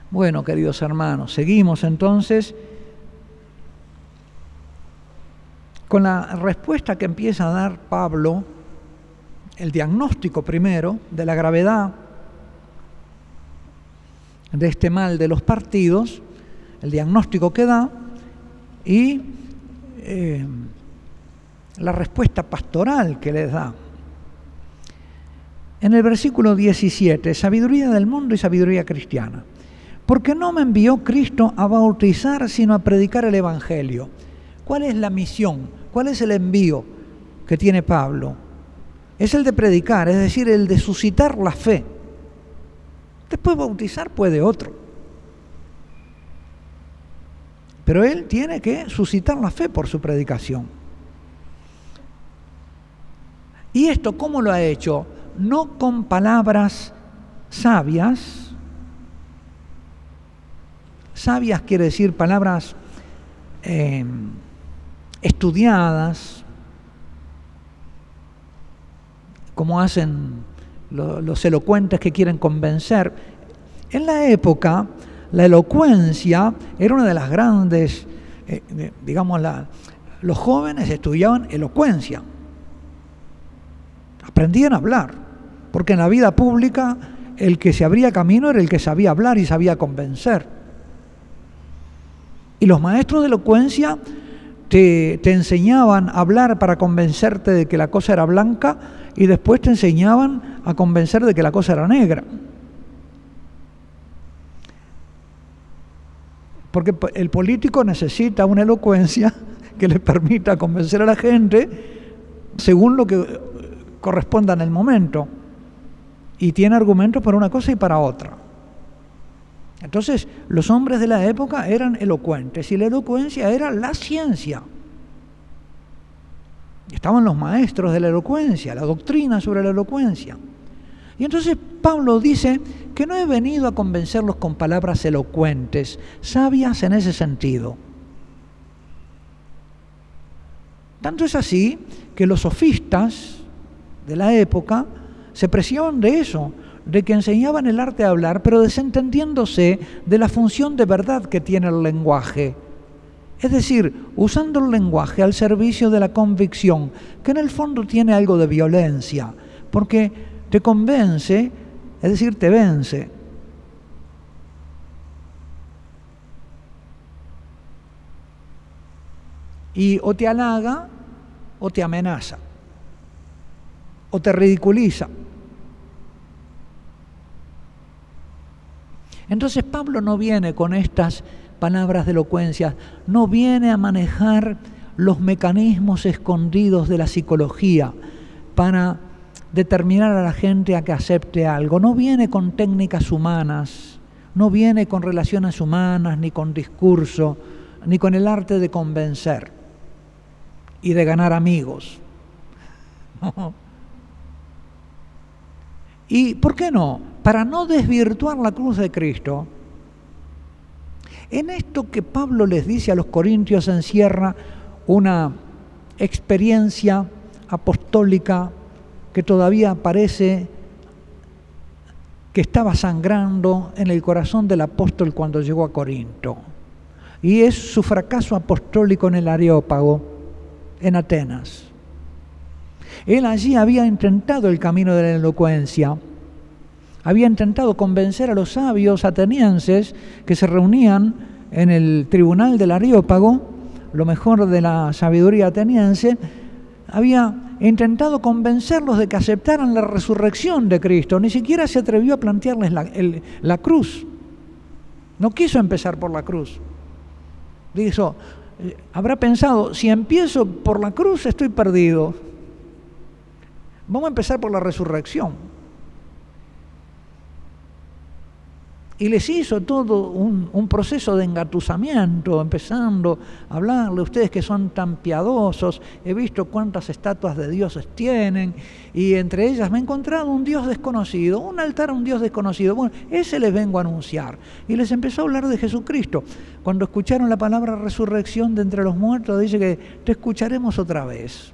Bueno, queridos hermanos, seguimos entonces con la respuesta que empieza a dar Pablo, el diagnóstico primero de la gravedad de este mal de los partidos, el diagnóstico que da y la respuesta pastoral que les da. En el versículo 17, sabiduría del mundo y sabiduría cristiana. Porque no me envió Cristo a bautizar, sino a predicar el Evangelio. ¿Cuál es la misión? ¿Cuál es el envío que tiene Pablo? Es el de predicar, es decir, el de suscitar la fe. Después bautizar puede otro. Pero él tiene que suscitar la fe por su predicación. ¿Y esto cómo lo ha hecho? No con palabras sabias. Sabias quiere decir palabras estudiadas, como hacen los elocuentes que quieren convencer. En la época, la elocuencia era una de las grandes, los jóvenes estudiaban elocuencia, aprendían a hablar, porque en la vida pública el que se abría camino era el que sabía hablar y sabía convencer. Y los maestros de elocuencia te enseñaban a hablar para convencerte de que la cosa era blanca y después te enseñaban a convencer de que la cosa era negra. Porque el político necesita una elocuencia que le permita convencer a la gente según lo que corresponda en el momento. Y tiene argumentos para una cosa y para otra. Entonces, los hombres de la época eran elocuentes y la elocuencia era la ciencia. Estaban los maestros de la elocuencia, la doctrina sobre la elocuencia. Y entonces Pablo dice que no he venido a convencerlos con palabras elocuentes, sabias en ese sentido. Tanto es así que los sofistas de la época se preciaban de eso, de que enseñaban el arte de hablar, pero desentendiéndose de la función de verdad que tiene el lenguaje. Es decir, usando el lenguaje al servicio de la convicción, que en el fondo tiene algo de violencia, porque te convence, es decir, te vence. Y o te halaga, o te amenaza, o te ridiculiza. Entonces Pablo no viene con estas palabras de elocuencia, no viene a manejar los mecanismos escondidos de la psicología para determinar a la gente a que acepte algo, no viene con técnicas humanas, no viene con relaciones humanas, ni con discurso, ni con el arte de convencer y de ganar amigos. No. ¿Y por qué no? Para no desvirtuar la cruz de Cristo. En esto que Pablo les dice a los corintios se encierra una experiencia apostólica que todavía parece que estaba sangrando en el corazón del apóstol cuando llegó a Corinto. Y es su fracaso apostólico en el Areópago, en Atenas. Él allí había intentado el camino de la elocuencia, había intentado convencer a los sabios atenienses que se reunían en el tribunal del Areópago, lo mejor de la sabiduría ateniense, había intentado convencerlos de que aceptaran la resurrección de Cristo, ni siquiera se atrevió a plantearles la cruz, no quiso empezar por la cruz. Dijo, habrá pensado, si empiezo por la cruz estoy perdido, vamos a empezar por la resurrección. Y les hizo todo un proceso de engatusamiento, empezando a hablarle, ustedes que son tan piadosos, he visto cuántas estatuas de dioses tienen, y entre ellas me he encontrado un dios desconocido, un altar a un dios desconocido. Bueno, ese les vengo a anunciar. Y les empezó a hablar de Jesucristo. Cuando escucharon la palabra resurrección de entre los muertos, dice que te escucharemos otra vez.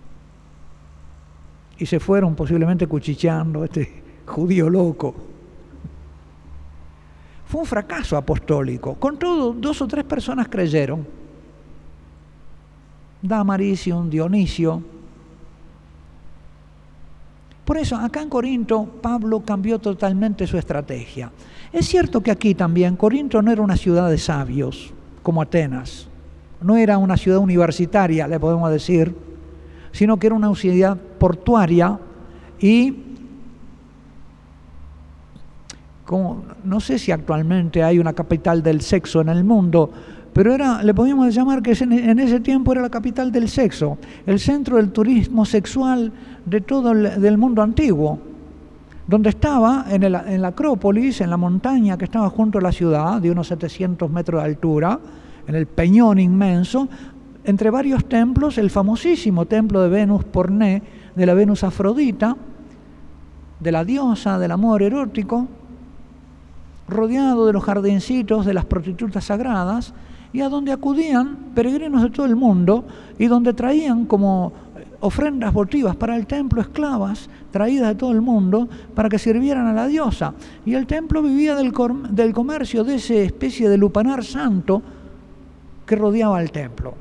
Y se fueron posiblemente cuchicheando, este judío loco. Fue un fracaso apostólico. Con todo, 2 o 3 personas creyeron. Dámaris y un Dionisio. Por eso, acá en Corinto, Pablo cambió totalmente su estrategia. Es cierto que aquí también, Corinto no era una ciudad de sabios, como Atenas. No era una ciudad universitaria, le podemos decir, sino que era una ciudad portuaria y, como, no sé si actualmente hay una capital del sexo en el mundo, pero le podíamos llamar que en ese tiempo era la capital del sexo, el centro del turismo sexual de todo del mundo antiguo, donde estaba en la Acrópolis, en la montaña que estaba junto a la ciudad, de unos 700 metros de altura, en el peñón inmenso, entre varios templos, el famosísimo templo de Venus Porné, de la Venus Afrodita, de la diosa del amor erótico, rodeado de los jardincitos de las prostitutas sagradas, y a donde acudían peregrinos de todo el mundo y donde traían como ofrendas votivas para el templo esclavas traídas de todo el mundo para que sirvieran a la diosa. Y el templo vivía del comercio de esa especie de lupanar santo que rodeaba el templo.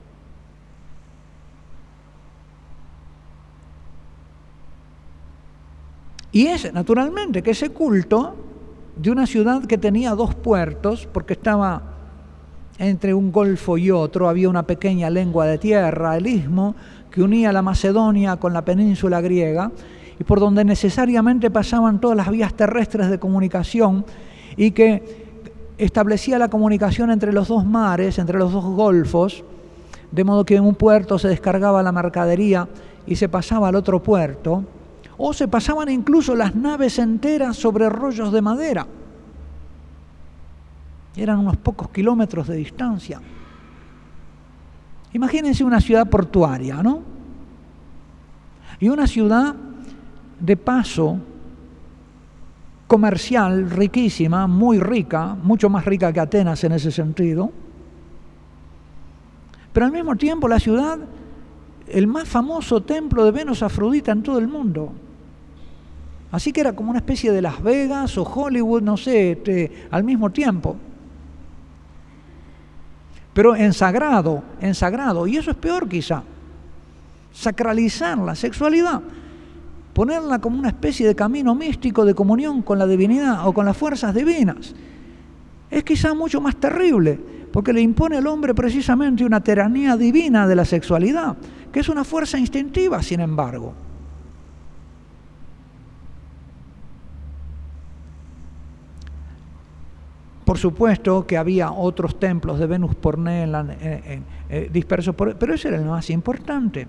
Y es naturalmente que ese culto de una ciudad que tenía 2 puertos, porque estaba entre un golfo y otro, había una pequeña lengua de tierra, el istmo, que unía la Macedonia con la península griega, y por donde necesariamente pasaban todas las vías terrestres de comunicación, y que establecía la comunicación entre los 2 mares, entre los 2 golfos, de modo que en un puerto se descargaba la mercadería y se pasaba al otro puerto, o se pasaban incluso las naves enteras sobre rollos de madera. Eran unos pocos kilómetros de distancia. Imagínense una ciudad portuaria, ¿no? Y una ciudad de paso comercial riquísima, muy rica, mucho más rica que Atenas en ese sentido. Pero al mismo tiempo la ciudad, el más famoso templo de Venus Afrodita en todo el mundo. Así que era como una especie de Las Vegas o Hollywood, no sé, al mismo tiempo. Pero en sagrado, y eso es peor quizá, sacralizar la sexualidad, ponerla como una especie de camino místico de comunión con la divinidad o con las fuerzas divinas, es quizá mucho más terrible, porque le impone al hombre precisamente una tiranía divina de la sexualidad, que es una fuerza instintiva, sin embargo. Por supuesto que había otros templos de Venus Porné dispersos, pero ese era el más importante.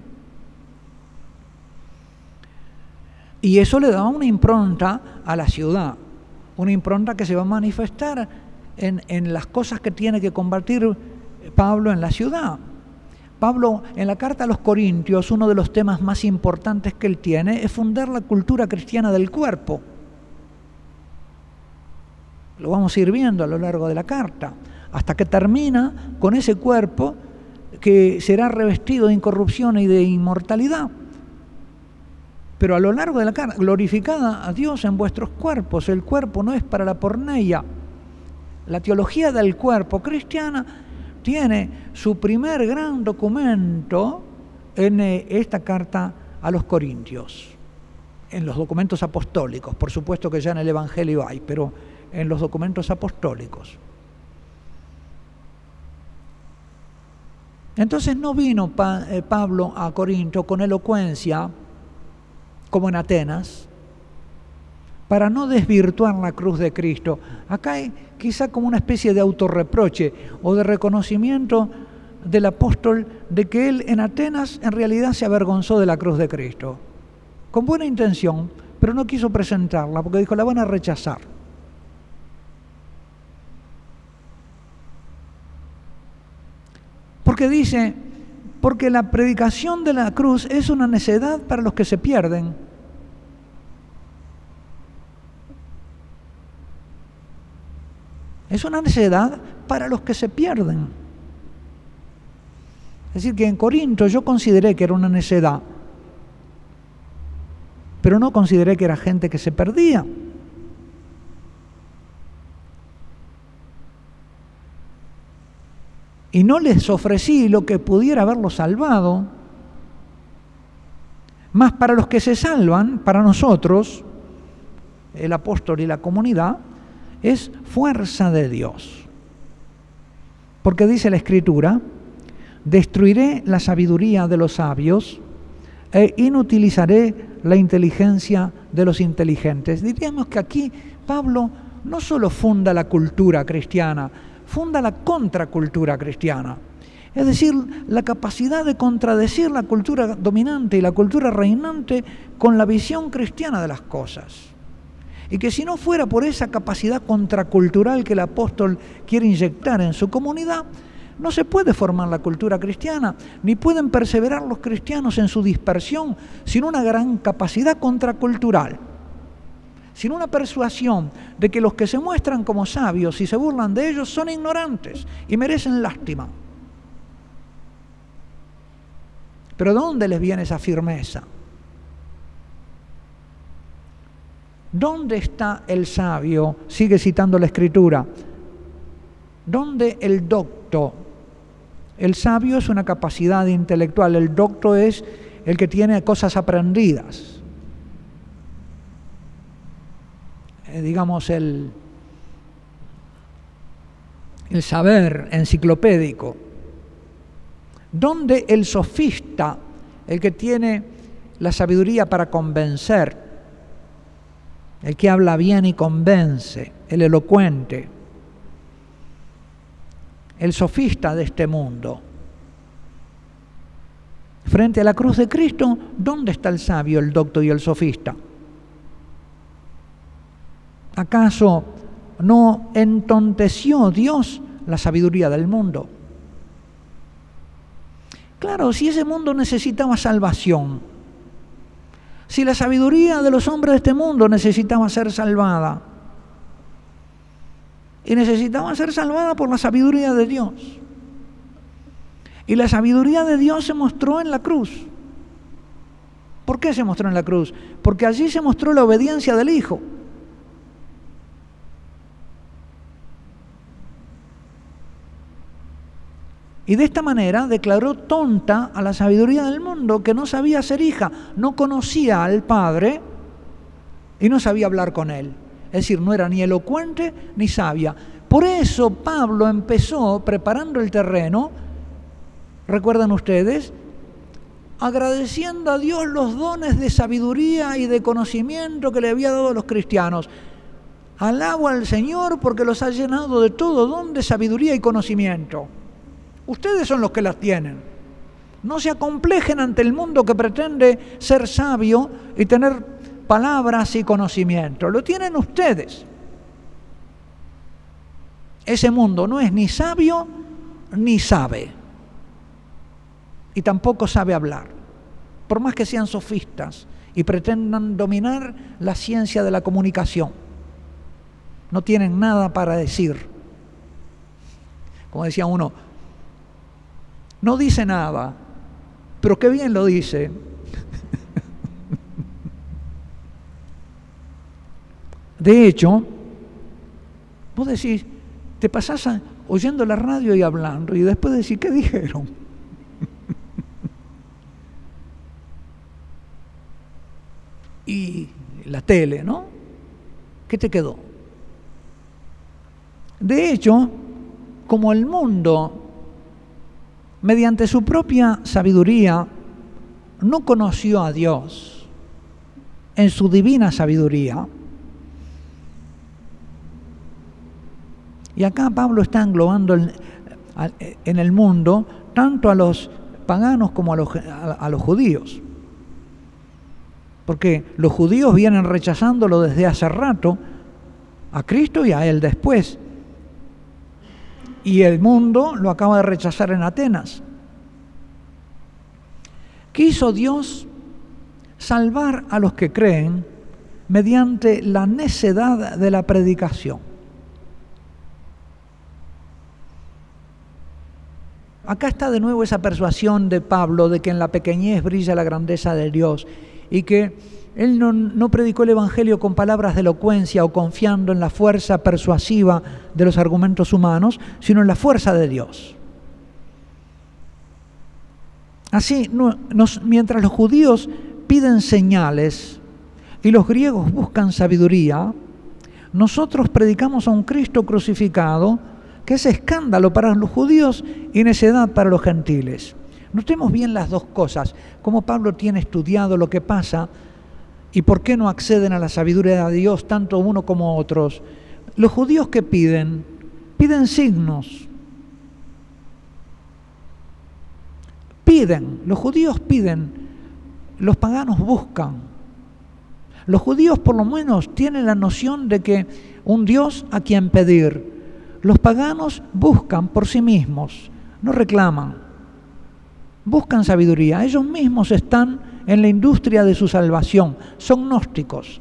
Y eso le daba una impronta a la ciudad, una impronta que se va a manifestar en las cosas que tiene que combatir Pablo en la ciudad. Pablo, en la carta a los Corintios, uno de los temas más importantes que él tiene es fundar la cultura cristiana del cuerpo. Lo vamos a ir viendo a lo largo de la carta, hasta que termina con ese cuerpo que será revestido de incorrupción y de inmortalidad. Pero a lo largo de la carta, glorificada a Dios en vuestros cuerpos. El cuerpo no es para la porneia. La teología del cuerpo cristiana tiene su primer gran documento en esta carta a los Corintios, en los documentos apostólicos. Por supuesto que ya en el Evangelio hay, pero en los documentos apostólicos. Entonces no vino Pablo a Corinto con elocuencia, como en Atenas, para no desvirtuar la cruz de Cristo. Acá hay quizá como una especie de autorreproche o de reconocimiento del apóstol de que él en Atenas en realidad se avergonzó de la cruz de Cristo, con buena intención, pero no quiso presentarla porque dijo, la van a rechazar. Porque dice, porque la predicación de la cruz es una necedad para los que se pierden. Es una necedad para los que se pierden. Es decir, que en Corinto yo consideré que era una necedad, pero no consideré que era gente que se perdía. y no les ofrecí lo que pudiera haberlos salvado. Mas para los que se salvan, para nosotros, el apóstol y la comunidad, es fuerza de Dios. Porque dice la Escritura: destruiré la sabiduría de los sabios e inutilizaré la inteligencia de los inteligentes. Diríamos que aquí Pablo no solo funda la cultura cristiana, funda la contracultura cristiana. Es decir, la capacidad de contradecir la cultura dominante y la cultura reinante con la visión cristiana de las cosas. Y que si no fuera por esa capacidad contracultural que el apóstol quiere inyectar en su comunidad, no se puede formar la cultura cristiana, ni pueden perseverar los cristianos en su dispersión sin una gran capacidad contracultural, sin una persuasión de que los que se muestran como sabios y se burlan de ellos son ignorantes y merecen lástima. Pero ¿de dónde les viene esa firmeza? ¿Dónde está el sabio? Sigue citando la Escritura. ¿Dónde el docto? El sabio es una capacidad intelectual, el docto es el que tiene cosas aprendidas. Digamos el saber enciclopédico. ¿Dónde el sofista, el que tiene la sabiduría para convencer, el que habla bien y convence, el elocuente, el sofista de este mundo? Frente a la cruz de Cristo, ¿dónde está el sabio, el docto y el sofista? ¿Acaso no entonteció Dios la sabiduría del mundo? Claro, si ese mundo necesitaba salvación, si la sabiduría de los hombres de este mundo necesitaba ser salvada, y necesitaba ser salvada por la sabiduría de Dios, y la sabiduría de Dios se mostró en la cruz. ¿Por qué se mostró en la cruz? Porque allí se mostró la obediencia del Hijo. Y de esta manera declaró tonta a la sabiduría del mundo, que no sabía ser hija, no conocía al Padre y no sabía hablar con Él. Es decir, no era ni elocuente ni sabia. Por eso Pablo empezó preparando el terreno, ¿recuerdan ustedes? Agradeciendo a Dios los dones de sabiduría y de conocimiento que le había dado a los cristianos. Alabo al Señor porque los ha llenado de todo don de sabiduría y conocimiento. Ustedes son los que las tienen. No se acomplejen ante el mundo que pretende ser sabio y tener palabras y conocimiento. Lo tienen ustedes. Ese mundo no es ni sabio ni sabe. Y tampoco sabe hablar. Por más que sean sofistas y pretendan dominar la ciencia de la comunicación. No tienen nada para decir. Como decía uno, no dice nada, pero qué bien lo dice. De hecho, vos decís, te pasás oyendo la radio y hablando, y después decís, ¿qué dijeron? Y la tele, ¿no? ¿Qué te quedó? De hecho, como el mundo, mediante su propia sabiduría, no conoció a Dios en su divina sabiduría. Y acá Pablo está englobando en el mundo tanto a los paganos como a los judíos. Porque los judíos vienen rechazándolo desde hace rato, a Cristo y a Él después. Y el mundo lo acaba de rechazar en Atenas. Quiso Dios salvar a los que creen mediante la necedad de la predicación. Acá está de nuevo esa persuasión de Pablo de que en la pequeñez brilla la grandeza de Dios y que él no predicó el Evangelio con palabras de elocuencia o confiando en la fuerza persuasiva de los argumentos humanos, sino en la fuerza de Dios. Así, mientras los judíos piden señales y los griegos buscan sabiduría, nosotros predicamos a un Cristo crucificado que es escándalo para los judíos y necedad para los gentiles. Notemos bien las dos cosas, cómo Pablo tiene estudiado lo que pasa y por qué no acceden a la sabiduría de Dios tanto uno como otros. Los judíos que piden signos. Los judíos piden, los paganos buscan. Los judíos por lo menos tienen la noción de que un Dios a quien pedir. Los paganos buscan por sí mismos, no reclaman, buscan sabiduría. Ellos mismos están en la industria de su salvación, son gnósticos.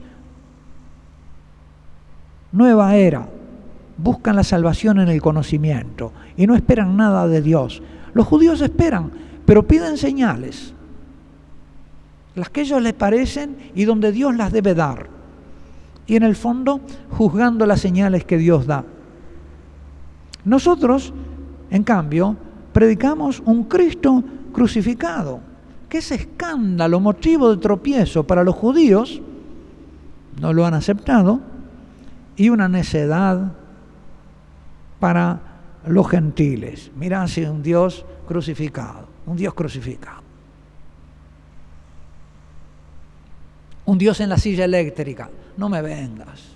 Nueva era, buscan la salvación en el conocimiento y no esperan nada de Dios. Los judíos esperan, pero piden señales, las que a ellos les parecen y donde Dios las debe dar. Y en el fondo, juzgando las señales que Dios da. Nosotros, en cambio, predicamos un Cristo crucificado, que es escándalo, motivo de tropiezo para los judíos, no lo han aceptado, y una necedad para los gentiles. Mirá si un Dios crucificado, un Dios crucificado. Un Dios en la silla eléctrica, no me vengas.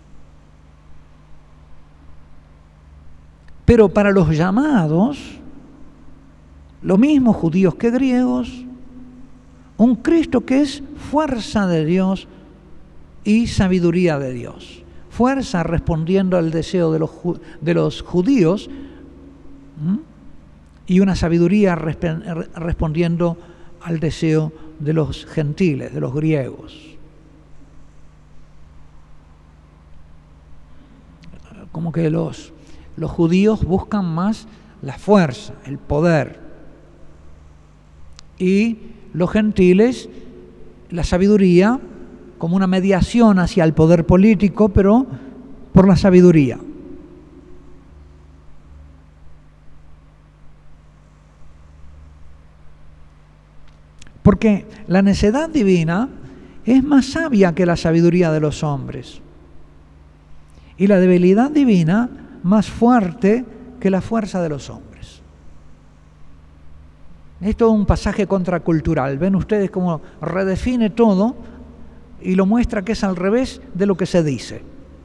Pero para los llamados, lo mismo judíos que griegos, un Cristo que es fuerza de Dios y sabiduría de Dios. Fuerza respondiendo al deseo de los judíos y una sabiduría respondiendo al deseo de los gentiles, de los griegos. Como que los judíos buscan más la fuerza, el poder, y los gentiles la sabiduría como una mediación hacia el poder político, pero por la sabiduría. Porque la necedad divina es más sabia que la sabiduría de los hombres. Y la debilidad divina más fuerte que la fuerza de los hombres. Esto es un pasaje contracultural. Ven ustedes cómo redefine todo y lo muestra que es al revés de lo que se dice.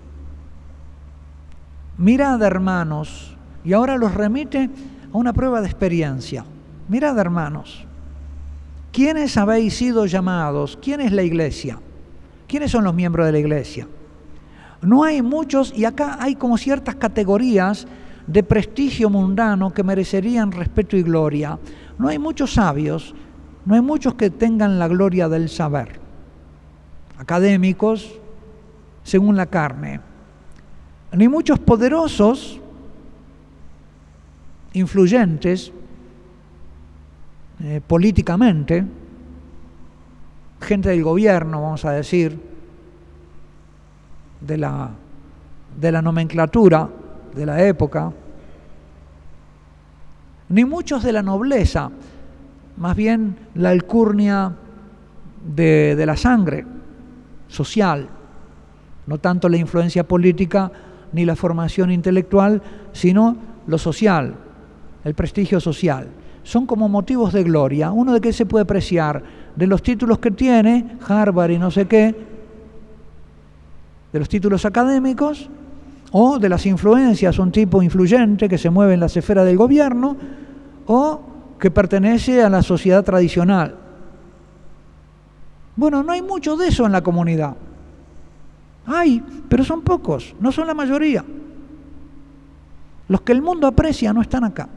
Mirad, hermanos, y ahora los remite a una prueba de experiencia. Mirad, hermanos, ¿quiénes habéis sido llamados? ¿Quién es la iglesia? ¿Quiénes son los miembros de la iglesia? No hay muchos, y acá hay como ciertas categorías de prestigio mundano que merecerían respeto y gloria. No hay muchos sabios, no hay muchos que tengan la gloria del saber. Académicos, según la carne. Ni muchos poderosos, influyentes, políticamente, gente del gobierno, vamos a decir, de la nomenclatura de la época, ni muchos de la nobleza, más bien la alcurnia de la sangre social, no tanto la influencia política ni la formación intelectual, sino lo social, el prestigio social. Son como motivos de gloria. ¿Uno de qué se puede apreciar? De los títulos que tiene, Harvard y no sé qué, de los títulos académicos, o de las influencias, un tipo influyente que se mueve en las esferas del gobierno, o que pertenece a la sociedad tradicional. Bueno, no hay mucho de eso en la comunidad. Hay, pero son pocos, no son la mayoría. Los que el mundo aprecia no están acá.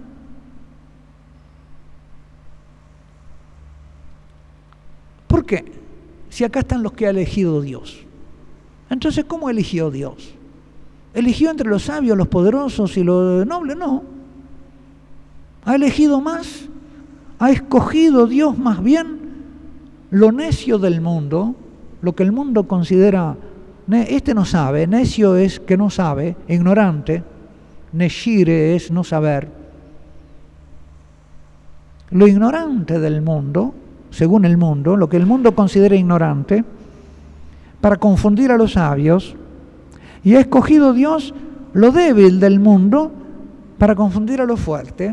¿Por qué? Si acá están los que ha elegido Dios. Entonces, ¿cómo eligió Dios? ¿Eligió entre los sabios, los poderosos y los nobles? No. ¿Ha elegido más? ¿Ha escogido Dios más bien lo necio del mundo? Lo que el mundo considera, este no sabe, necio es que no sabe, ignorante, neshire es no saber. lo ignorante del mundo, según el mundo, lo que el mundo considera ignorante, para confundir a los sabios, y ha escogido Dios lo débil del mundo para confundir a lo fuerte.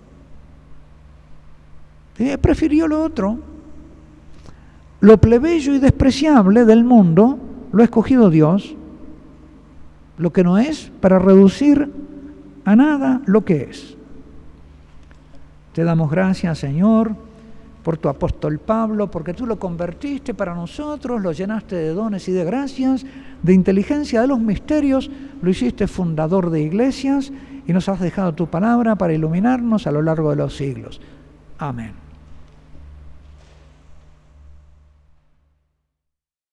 Prefirió lo otro. Lo plebeyo y despreciable del mundo lo ha escogido Dios, lo que no es, para reducir a nada lo que es. Te damos gracias, Señor, por tu apóstol Pablo, porque tú lo convertiste para nosotros, lo llenaste de dones y de gracias, de inteligencia de los misterios, lo hiciste fundador de iglesias y nos has dejado tu palabra para iluminarnos a lo largo de los siglos. Amén.